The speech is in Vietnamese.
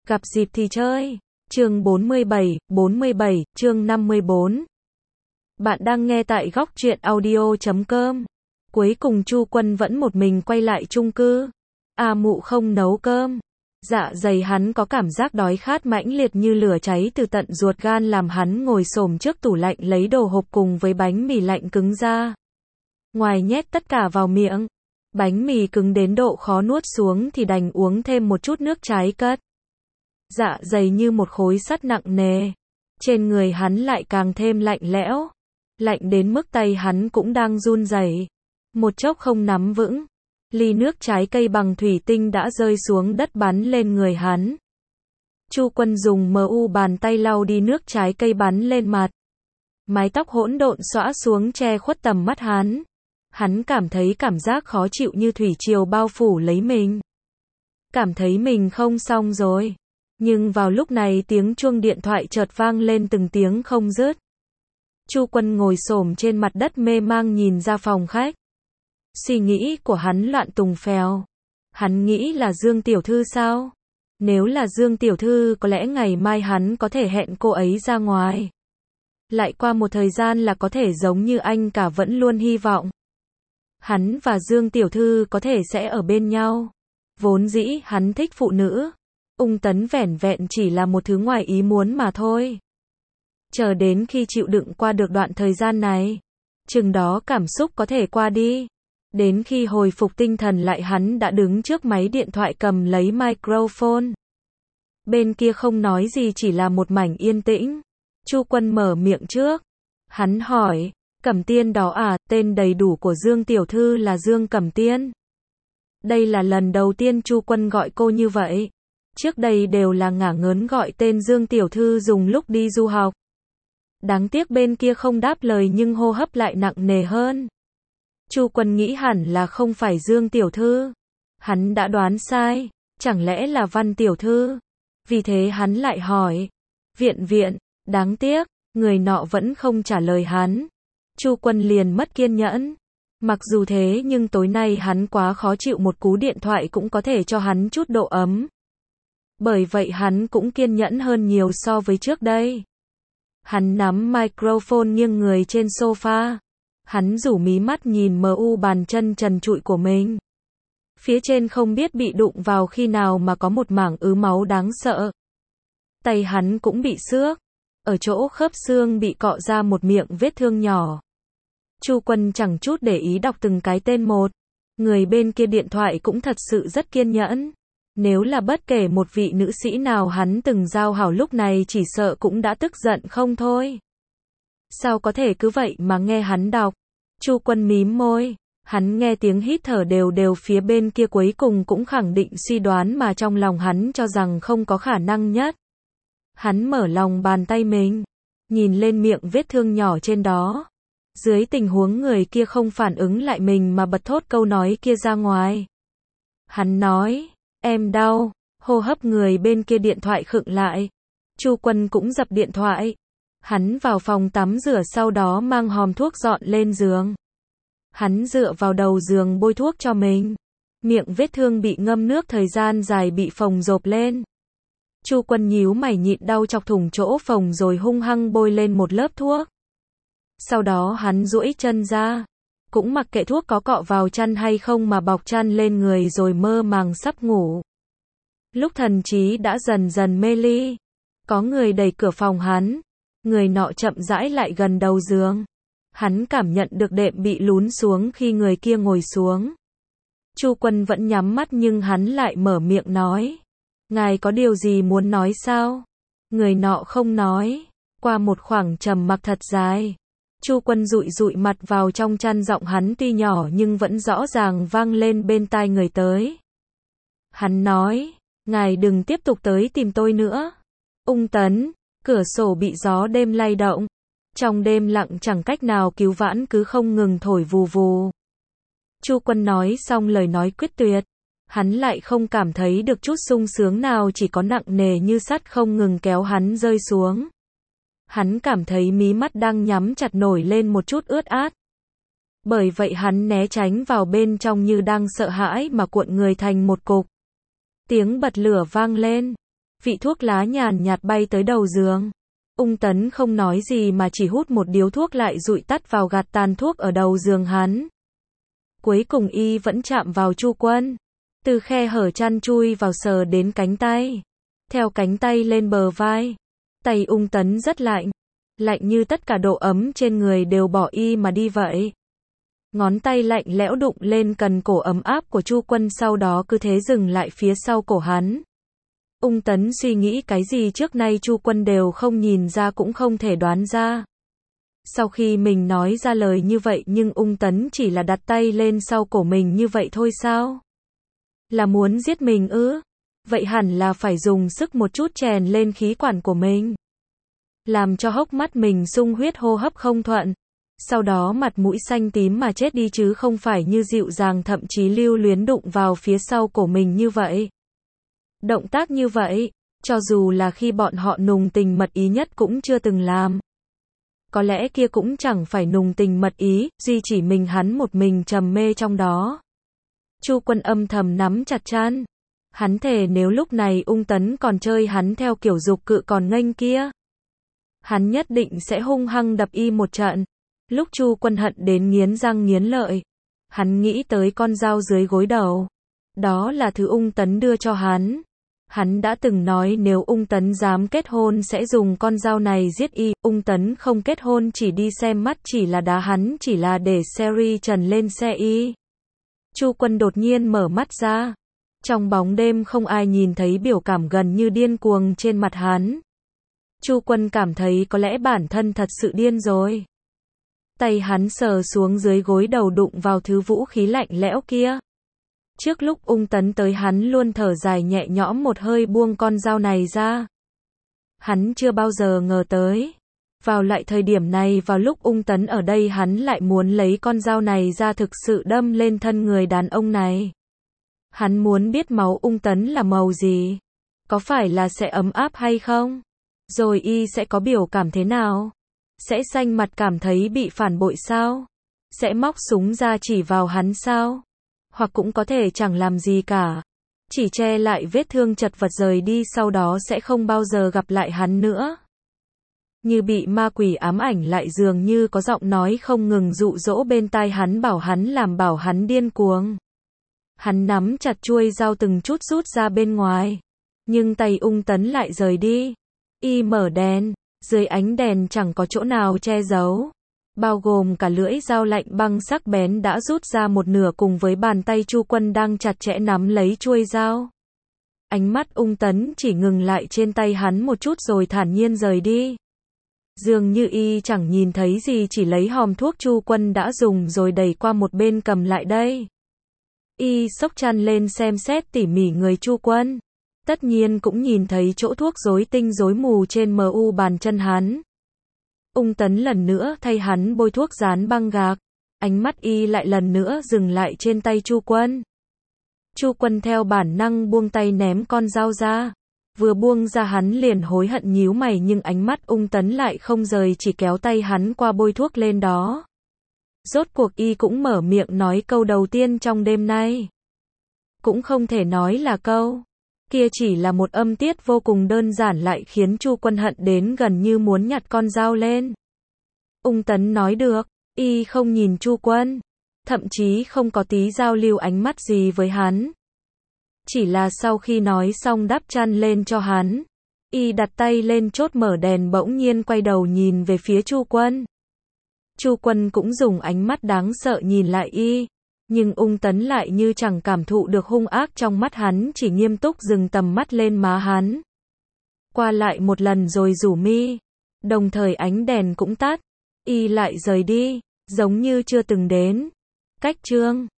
Gặp dịp thì chơi. Chương 47, chương 54. Bạn đang nghe tại góc truyện audio.com. Cuối cùng Chu Quân vẫn một mình quay lại chung cư. A Mụ không nấu cơm. Dạ dày hắn có cảm giác đói khát mãnh liệt như lửa cháy từ tận ruột gan làm hắn ngồi xổm trước tủ lạnh lấy đồ hộp cùng với bánh mì lạnh cứng ra. Ngoài nhét tất cả vào miệng. Bánh mì cứng đến độ khó nuốt xuống thì đành uống thêm một chút nước trái cất. Dạ dày như một khối sắt nặng nề. Trên người hắn lại càng thêm lạnh lẽo. Lạnh đến mức tay hắn cũng đang run rẩy. Một chốc không nắm vững. Ly nước trái cây bằng thủy tinh đã rơi xuống đất bắn lên người hắn. Chu Quân dùng bàn tay lau đi nước trái cây bắn lên mặt. Mái tóc hỗn độn xõa xuống che khuất tầm mắt hắn. Hắn cảm thấy cảm giác khó chịu như thủy triều bao phủ lấy mình. Cảm thấy mình không xong rồi. Nhưng vào lúc này tiếng chuông điện thoại chợt vang lên từng tiếng không dứt. Chu Quân ngồi xổm trên mặt đất mê mang nhìn ra phòng khách. Suy nghĩ của hắn loạn tùng phèo. Hắn nghĩ là Dương Tiểu Thư sao? Nếu là Dương Tiểu Thư có lẽ ngày mai hắn có thể hẹn cô ấy ra ngoài. Lại qua một thời gian là có thể giống như anh cả vẫn luôn hy vọng. Hắn và Dương Tiểu Thư có thể sẽ ở bên nhau. Vốn dĩ hắn thích phụ nữ. Ung Tấn vẻn vẹn chỉ là một thứ ngoài ý muốn mà thôi. Chờ đến khi chịu đựng qua được đoạn thời gian này, chừng đó cảm xúc có thể qua đi. Đến khi hồi phục tinh thần lại hắn đã đứng trước máy điện thoại cầm lấy microphone. Bên kia không nói gì chỉ là một mảnh yên tĩnh. Chu Quân mở miệng trước. Hắn hỏi, Cẩm Tiên đó à, tên đầy đủ của Dương Tiểu Thư là Dương Cẩm Tiên. Đây là lần đầu tiên Chu Quân gọi cô như vậy. Trước đây đều là ngả ngớn gọi tên Dương Tiểu Thư dùng lúc đi du học. Đáng tiếc bên kia không đáp lời nhưng hô hấp lại nặng nề hơn. Chu Quân nghĩ hẳn là không phải Dương Tiểu Thư. Hắn đã đoán sai, chẳng lẽ là Văn Tiểu Thư. Vì thế hắn lại hỏi. Viện, đáng tiếc, người nọ vẫn không trả lời hắn. Chu Quân liền mất kiên nhẫn. Mặc dù thế nhưng tối nay hắn quá khó chịu, một cú điện thoại cũng có thể cho hắn chút độ ấm. Bởi vậy hắn cũng kiên nhẫn hơn nhiều so với trước đây. Hắn nắm microphone nghiêng người trên sofa. Hắn rủ mí mắt nhìn bàn chân trần trụi của mình. Phía trên không biết bị đụng vào khi nào mà có một mảng ứ máu đáng sợ. Tay hắn cũng bị xước. Ở chỗ khớp xương bị cọ ra một miệng vết thương nhỏ. Chu Quân chẳng chút để ý đọc từng cái tên một. Người bên kia điện thoại cũng thật sự rất kiên nhẫn. Nếu là bất kể một vị nữ sĩ nào hắn từng giao hảo lúc này chỉ sợ cũng đã tức giận không thôi. Sao có thể cứ vậy mà nghe hắn đọc? Chu Quân mím môi. Hắn nghe tiếng hít thở đều phía bên kia cuối cùng cũng khẳng định suy đoán mà trong lòng hắn cho rằng không có khả năng nhất. Hắn mở lòng bàn tay mình. Nhìn lên miệng vết thương nhỏ trên đó. Dưới tình huống người kia không phản ứng lại mình mà bật thốt câu nói kia ra ngoài. Hắn nói, em đau, hô hấp người bên kia điện thoại khựng lại. Chu Quân cũng dập điện thoại. Hắn vào phòng tắm rửa sau đó mang hòm thuốc dọn lên giường. Hắn dựa vào đầu giường bôi thuốc cho mình. Miệng vết thương bị ngâm nước thời gian dài bị phồng rộp lên. Chu Quân nhíu mày nhịn đau chọc thủng chỗ phồng rồi hung hăng bôi lên một lớp thuốc. Sau đó hắn duỗi chân ra. Cũng mặc kệ thuốc có cọ vào chăn hay không mà bọc chăn lên người rồi mơ màng sắp ngủ. Lúc thần trí đã dần dần mê ly. Có người đẩy cửa phòng hắn. Người nọ chậm rãi lại gần đầu giường. Hắn cảm nhận được đệm bị lún xuống khi người kia ngồi xuống. Chu Quân vẫn nhắm mắt nhưng hắn lại mở miệng nói. Ngài có điều gì muốn nói sao? Người nọ không nói. Qua một khoảng trầm mặc thật dài. Chu Quân dụi mặt vào trong chăn, giọng hắn tuy nhỏ nhưng vẫn rõ ràng vang lên bên tai người tới. Hắn nói, ngài đừng tiếp tục tới tìm tôi nữa. Ung Tấn, cửa sổ bị gió đêm lay động. Trong đêm lặng chẳng cách nào cứu vãn cứ không ngừng thổi vù vù. Chu Quân nói xong lời nói quyết tuyệt. Hắn lại không cảm thấy được chút sung sướng nào, chỉ có nặng nề như sắt không ngừng kéo hắn rơi xuống. Hắn cảm thấy mí mắt đang nhắm chặt nổi lên một chút ướt át. Bởi vậy hắn né tránh vào bên trong như đang sợ hãi mà cuộn người thành một cục. Tiếng bật lửa vang lên. Vị thuốc lá nhàn nhạt bay tới đầu giường. Ung Tấn không nói gì mà chỉ hút một điếu thuốc lại dụi tắt vào gạt tàn thuốc ở đầu giường hắn. Cuối cùng y vẫn chạm vào Chu Quân. Từ khe hở chăn chui vào sờ đến cánh tay. Theo cánh tay lên bờ vai. Tay Ung Tấn rất lạnh. Lạnh như tất cả độ ấm trên người đều bỏ y mà đi vậy. Ngón tay lạnh lẽo đụng lên cần cổ ấm áp của Chu Quân, sau đó cứ thế dừng lại phía sau cổ hắn. Ung Tấn suy nghĩ cái gì trước nay Chu Quân đều không nhìn ra cũng không thể đoán ra. Sau khi mình nói ra lời như vậy nhưng Ung Tấn chỉ là đặt tay lên sau cổ mình như vậy thôi sao? Là muốn giết mình ư? Vậy hẳn là phải dùng sức một chút chèn lên khí quản của mình. Làm cho hốc mắt mình sung huyết, hô hấp không thuận. Sau đó mặt mũi xanh tím mà chết đi chứ không phải như dịu dàng thậm chí lưu luyến đụng vào phía sau cổ mình như vậy. Động tác như vậy, cho dù là khi bọn họ nùng tình mật ý nhất cũng chưa từng làm. Có lẽ kia cũng chẳng phải nùng tình mật ý, duy chỉ mình hắn một mình trầm mê trong đó. Chu Quân âm thầm nắm chặt trán. Hắn thề nếu lúc này Ung Tấn còn chơi hắn theo kiểu dục cự còn nghênh kia, hắn nhất định sẽ hung hăng đập y một trận. Lúc Chu Quân hận đến nghiến răng nghiến lợi, hắn nghĩ tới con dao dưới gối đầu. Đó là thứ Ung Tấn đưa cho hắn. Hắn đã từng nói nếu Ung Tấn dám kết hôn sẽ dùng con dao này giết y. Ung Tấn không kết hôn chỉ đi xem mắt, chỉ là đá hắn, chỉ là để Seri Trần lên xe y. Chu Quân đột nhiên mở mắt ra. Trong bóng đêm không ai nhìn thấy biểu cảm gần như điên cuồng trên mặt hắn. Chu Quân cảm thấy có lẽ bản thân thật sự điên rồi. Tay hắn sờ xuống dưới gối đầu đụng vào thứ vũ khí lạnh lẽo kia. Trước lúc Ung Tấn tới hắn luôn thở dài nhẹ nhõm một hơi buông con dao này ra. Hắn chưa bao giờ ngờ tới. Vào lại thời điểm này, vào lúc Ung Tấn ở đây, hắn lại muốn lấy con dao này ra thực sự đâm lên thân người đàn ông này. Hắn muốn biết máu Ung Tấn là màu gì. Có phải là sẽ ấm áp hay không? Rồi y sẽ có biểu cảm thế nào? Sẽ xanh mặt cảm thấy bị phản bội sao? Sẽ móc súng ra chỉ vào hắn sao? Hoặc cũng có thể chẳng làm gì cả. Chỉ che lại vết thương chật vật rời đi, sau đó sẽ không bao giờ gặp lại hắn nữa. Như bị ma quỷ ám ảnh lại, dường như có giọng nói không ngừng dụ dỗ bên tai hắn, bảo hắn điên cuồng. Hắn nắm chặt chuôi dao từng chút rút ra bên ngoài. Nhưng tay Ung Tấn lại rời đi. Y mở đèn. Dưới ánh đèn chẳng có chỗ nào che giấu. Bao gồm cả lưỡi dao lạnh băng sắc bén đã rút ra một nửa cùng với bàn tay Chu Quân đang chặt chẽ nắm lấy chuôi dao. Ánh mắt Ung Tấn chỉ ngừng lại trên tay hắn một chút rồi thản nhiên rời đi. Dường như y chẳng nhìn thấy gì, chỉ lấy hòm thuốc Chu Quân đã dùng rồi đẩy qua một bên cầm lại đây. Y xốc chăn lên xem xét tỉ mỉ người Chu Quân. Tất nhiên cũng nhìn thấy chỗ thuốc rối tinh rối mù trên mu bàn chân hắn. Ung Tấn lần nữa thay hắn bôi thuốc dán băng gạc. Ánh mắt y lại lần nữa dừng lại trên tay Chu Quân. Chu Quân theo bản năng buông tay ném con dao ra. Vừa buông ra hắn liền hối hận nhíu mày, nhưng ánh mắt Ung Tấn lại không rời, chỉ kéo tay hắn qua bôi thuốc lên đó. Rốt cuộc y cũng mở miệng nói câu đầu tiên trong đêm nay. Cũng không thể nói là câu. Kia chỉ là một âm tiết vô cùng đơn giản lại khiến Chu Quân hận đến gần như muốn nhặt con dao lên. Ung Tấn nói được, y không nhìn Chu Quân, thậm chí không có tí giao lưu ánh mắt gì với hắn. Chỉ là sau khi nói xong đắp chăn lên cho hắn, y đặt tay lên chốt mở đèn, bỗng nhiên quay đầu nhìn về phía Chu Quân. Chu Quân cũng dùng ánh mắt đáng sợ nhìn lại y. Nhưng Ung Tấn lại như chẳng cảm thụ được hung ác trong mắt hắn, chỉ nghiêm túc dừng tầm mắt lên má hắn. Qua lại một lần rồi rủ mi. Đồng thời ánh đèn cũng tắt. Y lại rời đi, giống như chưa từng đến. Cách chương